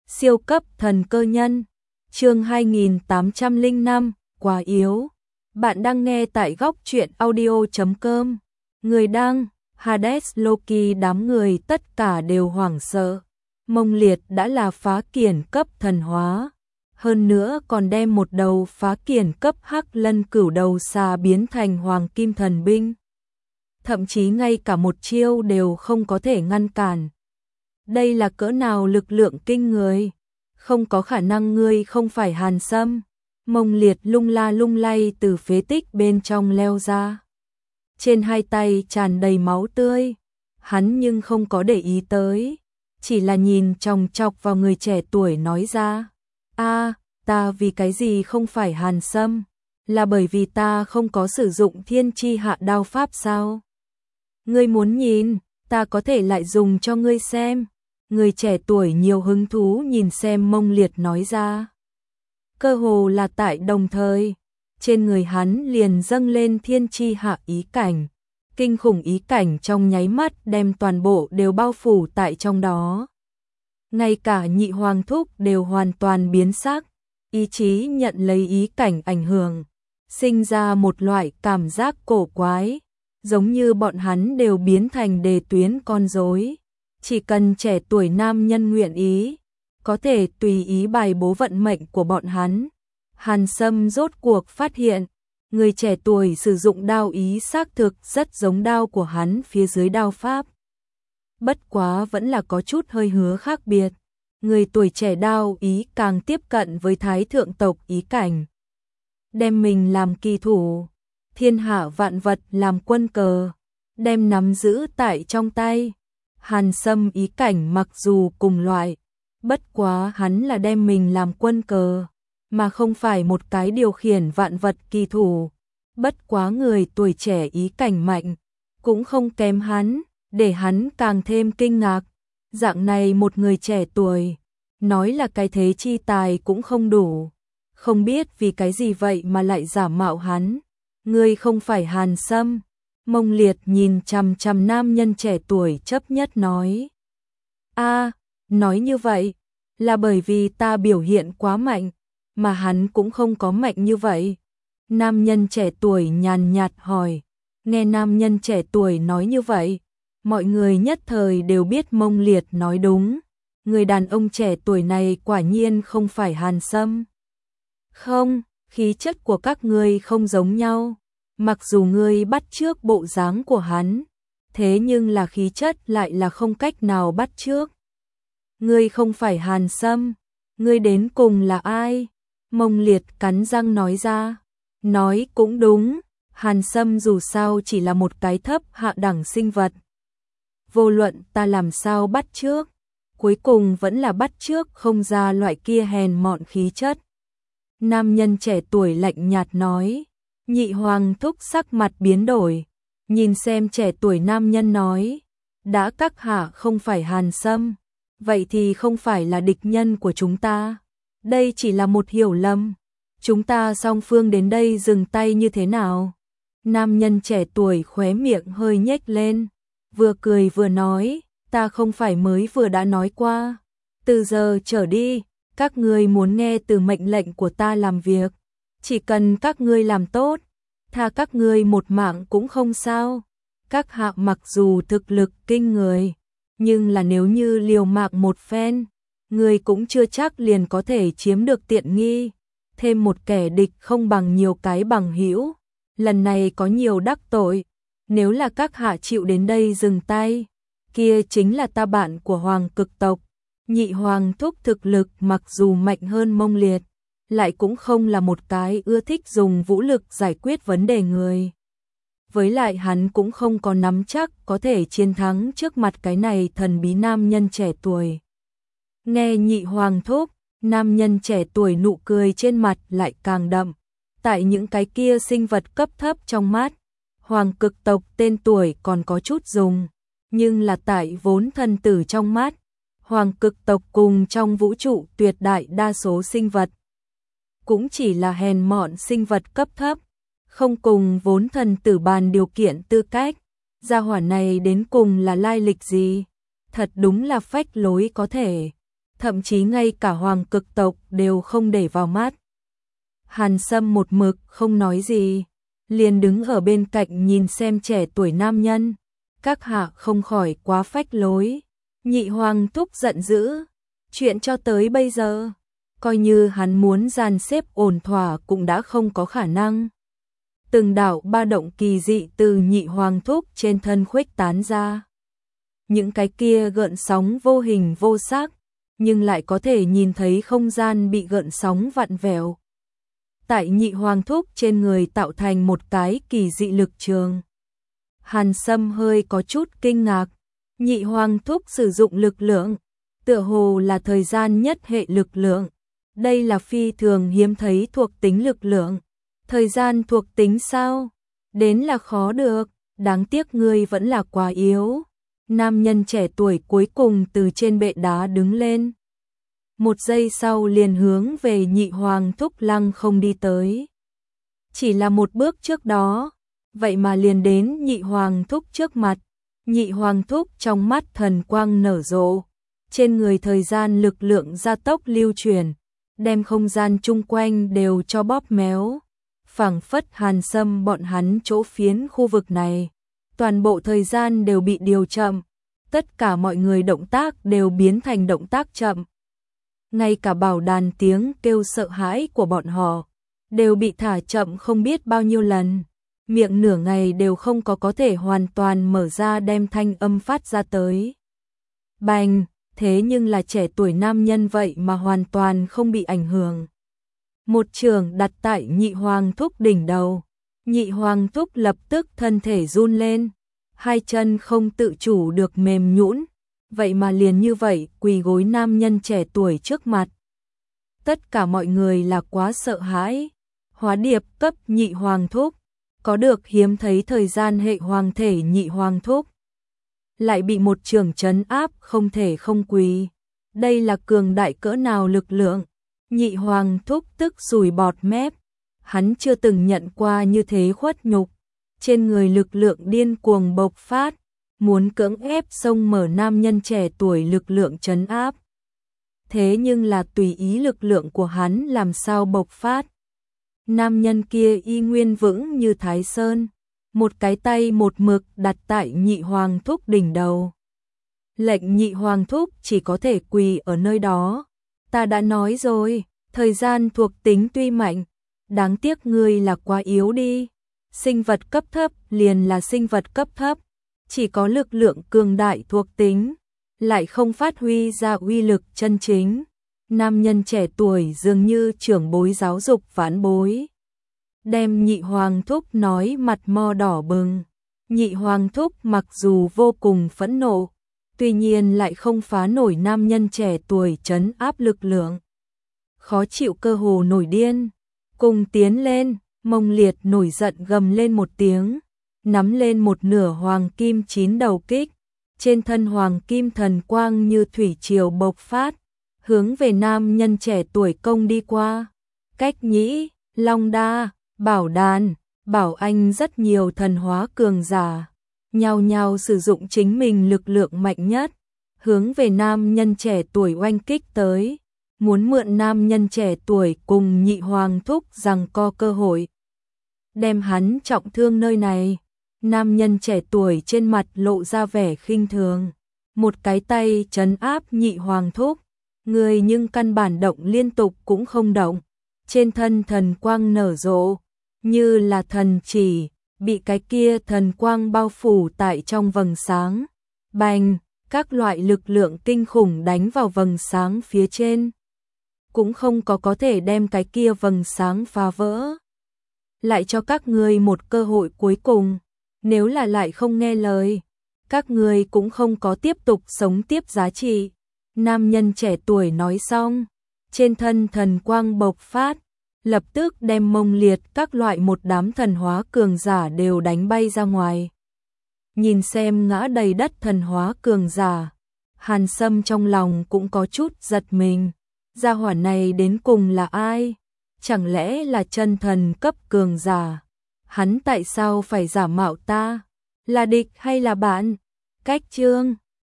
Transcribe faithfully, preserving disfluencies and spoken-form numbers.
Siêu cấp thần cơ nhân, chương hai nghìn tám trăm lẻ năm, quá yếu. Bạn đang nghe tại góc truyện audio chấm com. Người đăng, Hades Loki. Đám người tất cả đều hoảng sợ. Mông Liệt đã là phá kiển cấp thần hóa, hơn nữa còn đem một đầu phá kiển cấp hắc lân cửu đầu xà biến thành hoàng kim thần binh. Thậm chí ngay cả một chiêu đều không có thể ngăn cản. Đây là cỡ nào lực lượng kinh người, không có khả năng ngươi không phải Hàn Sâm. Mông Liệt lung la lung lay từ phế tích bên trong leo ra. Trên hai tay tràn đầy máu tươi, hắn nhưng không có để ý tới, chỉ là nhìn chòng chọc vào người trẻ tuổi nói ra. A, ta vì cái gì không phải Hàn Sâm? Là bởi vì ta không có sử dụng thiên chi hạ đao pháp sao? Ngươi muốn nhìn, ta có thể lại dùng cho ngươi xem. Người trẻ tuổi nhiều hứng thú nhìn xem Mông Liệt nói ra. Cơ hồ là tại đồng thời, trên người hắn liền dâng lên thiên chi hạ ý cảnh. Kinh khủng ý cảnh trong nháy mắt đem toàn bộ đều bao phủ tại trong đó. Ngay cả Nhị Hoàng Thúc đều hoàn toàn biến sắc, ý chí nhận lấy ý cảnh ảnh hưởng, sinh ra một loại cảm giác cổ quái, giống như bọn hắn đều biến thành đề tuyến con rối. Chỉ cần trẻ tuổi nam nhân nguyện ý, có thể tùy ý bài bố vận mệnh của bọn hắn. Hàn Sâm rốt cuộc phát hiện, người trẻ tuổi sử dụng đao ý xác thực rất giống đao của hắn phía dưới đao pháp. Bất quá vẫn là có chút hơi hứa khác biệt. Người tuổi trẻ đao ý càng tiếp cận với thái thượng tộc ý cảnh. Đem mình làm kỳ thủ, thiên hạ vạn vật làm quân cờ, đem nắm giữ tại trong tay. Hàn Sâm ý cảnh mặc dù cùng loại, bất quá hắn là đem mình làm quân cờ, mà không phải một cái điều khiển vạn vật kỳ thủ. Bất quá người tuổi trẻ ý cảnh mạnh, cũng không kém hắn, để hắn càng thêm kinh ngạc. Dạng này một người trẻ tuổi, nói là cái thế chi tài cũng không đủ. Không biết vì cái gì vậy mà lại giả mạo hắn. Ngươi không phải Hàn Sâm. Mông Liệt nhìn chằm chằm nam nhân trẻ tuổi chấp nhất nói. A, nói như vậy, là bởi vì ta biểu hiện quá mạnh, mà hắn cũng không có mạnh như vậy. Nam nhân trẻ tuổi nhàn nhạt hỏi. Nghe nam nhân trẻ tuổi nói như vậy, mọi người nhất thời đều biết Mông Liệt nói đúng. Người đàn ông trẻ tuổi này quả nhiên không phải Hàn Sâm. Không, khí chất của các ngươi không giống nhau. Mặc dù ngươi bắt chước bộ dáng của hắn, thế nhưng là khí chất lại là không cách nào bắt chước. Ngươi không phải Hàn Sâm, ngươi đến cùng là ai? Mông Liệt cắn răng nói ra. Nói cũng đúng, Hàn Sâm dù sao chỉ là một cái thấp hạ đẳng sinh vật. Vô luận ta làm sao bắt chước, cuối cùng vẫn là bắt chước không ra loại kia hèn mọn khí chất. Nam nhân trẻ tuổi lạnh nhạt nói. Nhị Hoàng Thúc sắc mặt biến đổi, nhìn xem trẻ tuổi nam nhân nói. Đã các hạ không phải Hàn Sâm, vậy thì không phải là địch nhân của chúng ta. Đây chỉ là một hiểu lầm. Chúng ta song phương đến đây dừng tay như thế nào? Nam nhân trẻ tuổi khóe miệng hơi nhếch lên, vừa cười vừa nói, ta không phải mới vừa đã nói qua. Từ giờ trở đi, các ngươi muốn nghe từ mệnh lệnh của ta làm việc. Chỉ cần các ngươi làm tốt, tha các ngươi một mạng cũng không sao. Các hạ mặc dù thực lực kinh người, nhưng là nếu như liều mạng một phen, ngươi cũng chưa chắc liền có thể chiếm được tiện nghi. Thêm một kẻ địch không bằng nhiều cái bằng hữu. Lần này có nhiều đắc tội. Nếu là các hạ chịu đến đây dừng tay, kia chính là ta bạn của Hoàng Cực tộc. Nhị Hoàng Thúc thực lực mặc dù mạnh hơn Mông Liệt, lại cũng không là một cái ưa thích dùng vũ lực giải quyết vấn đề người. Với lại hắn cũng không có nắm chắc có thể chiến thắng trước mặt cái này thần bí nam nhân trẻ tuổi. Nghe Nhị Hoàng Thúc, nam nhân trẻ tuổi nụ cười trên mặt lại càng đậm. Tại những cái kia sinh vật cấp thấp trong mắt, Hoàng Cực tộc tên tuổi còn có chút dùng, nhưng là tại vốn thần tử trong mắt, Hoàng Cực tộc cùng trong vũ trụ tuyệt đại đa số sinh vật cũng chỉ là hèn mọn sinh vật cấp thấp, không cùng vốn thần tử bàn điều kiện tư cách. Gia hỏa này đến cùng là lai lịch gì? Thật đúng là phách lối có thể. thậm chí ngay cả hoàng cực tộc đều không để vào mắt. Hàn Sâm một mực không nói gì, liền đứng ở bên cạnh nhìn xem trẻ tuổi nam nhân. Các hạ không khỏi quá phách lối. Nhị hoàng thúc giận dữ. Chuyện cho tới bây giờ, coi như hắn muốn dàn xếp ổn thỏa cũng đã không có khả năng. Từng đạo ba động kỳ dị từ nhị hoàng thúc trên thân khuếch tán ra. Những cái kia gợn sóng vô hình vô sắc, nhưng lại có thể nhìn thấy không gian bị gợn sóng vặn vẹo. Tại nhị hoàng thúc trên người tạo thành một cái kỳ dị lực trường. Hàn Sâm hơi có chút kinh ngạc, nhị hoàng thúc sử dụng lực lượng, tựa hồ là thời gian nhất hệ lực lượng. Đây là phi thường hiếm thấy thuộc tính lực lượng. Thời gian thuộc tính sao? Đến là khó được, đáng tiếc ngươi vẫn là quá yếu. Nam nhân trẻ tuổi cuối cùng từ trên bệ đá đứng lên. Một giây sau liền hướng về nhị hoàng thúc lăng không đi tới. Chỉ là một bước trước đó, vậy mà liền đến nhị hoàng thúc trước mặt. Nhị hoàng thúc trong mắt thần quang nở rộ, trên người thời gian lực lượng gia tốc lưu chuyển, đem không gian chung quanh đều cho bóp méo. Phảng phất Hàn Sâm bọn hắn chỗ phiến khu vực này, toàn bộ thời gian đều bị điều chậm, tất cả mọi người động tác đều biến thành động tác chậm. Ngay cả bảo đàn tiếng kêu sợ hãi của bọn họ đều bị thả chậm không biết bao nhiêu lần, miệng nửa ngày đều không có có thể hoàn toàn mở ra đem thanh âm phát ra tới. Bành, thế nhưng là trẻ tuổi nam nhân vậy mà hoàn toàn không bị ảnh hưởng. Một trường đặt tại nhị hoàng thúc đỉnh đầu, nhị hoàng thúc lập tức thân thể run lên, hai chân không tự chủ được mềm nhũn, vậy mà liền như vậy quỳ gối nam nhân trẻ tuổi trước mặt. Tất cả mọi người là quá sợ hãi, hóa điệp cấp nhị hoàng thúc, có được hiếm thấy thời gian hệ hoàng thể nhị hoàng thúc, lại bị một trường trấn áp không thể không quỳ. Đây là cường đại cỡ nào lực lượng? Nhị hoàng thúc tức sùi bọt mép, hắn chưa từng nhận qua như thế khuất nhục, trên người lực lượng điên cuồng bộc phát, muốn cưỡng ép xông mở nam nhân trẻ tuổi lực lượng trấn áp. Thế nhưng là tùy ý lực lượng của hắn làm sao bộc phát. Nam nhân kia y nguyên vững như Thái Sơn, một cái tay một mực đặt tại nhị hoàng thúc đỉnh đầu. Lệnh nhị hoàng thúc chỉ có thể quỳ ở nơi đó. Ta đã nói rồi, thời gian thuộc tính tuy mạnh, đáng tiếc ngươi là quá yếu đi. Sinh vật cấp thấp liền là sinh vật cấp thấp, chỉ có lực lượng cường đại thuộc tính, lại không phát huy ra uy lực chân chính. Nam nhân trẻ tuổi dường như trưởng bối giáo dục vãn bối, đem nhị hoàng thúc nói mặt mo đỏ bừng. Nhị hoàng thúc mặc dù vô cùng phẫn nộ, tuy nhiên lại không phá nổi nam nhân trẻ tuổi trấn áp lực lượng. Khó chịu cơ hồ nổi điên, cùng tiến lên, Mông Liệt nổi giận gầm lên một tiếng, nắm lên một nửa hoàng kim chín đầu kích, trên thân hoàng kim thần quang như thủy triều bộc phát, hướng về nam nhân trẻ tuổi công đi qua. Cách nhĩ, long đa, bảo đàn, bảo anh rất nhiều thần hóa cường giả, nhao nhao sử dụng chính mình lực lượng mạnh nhất, hướng về nam nhân trẻ tuổi oanh kích tới, muốn mượn nam nhân trẻ tuổi cùng nhị hoàng thúc giằng co cơ hội, đem hắn trọng thương nơi này. Nam nhân trẻ tuổi trên mặt lộ ra vẻ khinh thường, một cái tay trấn áp nhị hoàng thúc, người nhưng căn bản động liên tục cũng không động, trên thân thần quang nở rộ, như là thần chỉ, bị cái kia thần quang bao phủ tại trong vầng sáng. Bành, các loại lực lượng kinh khủng đánh vào vầng sáng phía trên, cũng không có có thể đem cái kia vầng sáng phá vỡ. Lại cho các ngươi một cơ hội cuối cùng, nếu là lại không nghe lời, các ngươi cũng không có tiếp tục sống tiếp giá trị. Nam nhân trẻ tuổi nói xong, trên thân thần quang bộc phát, lập tức đem Mông Liệt các loại một đám thần hóa cường giả đều đánh bay ra ngoài. Nhìn xem ngã đầy đất thần hóa cường giả, Hàn Sâm trong lòng cũng có chút giật mình. Gia hỏa này đến cùng là ai? Chẳng lẽ là chân thần cấp cường giả? Hắn tại sao phải giả mạo ta? Là địch hay là bạn? Cách chương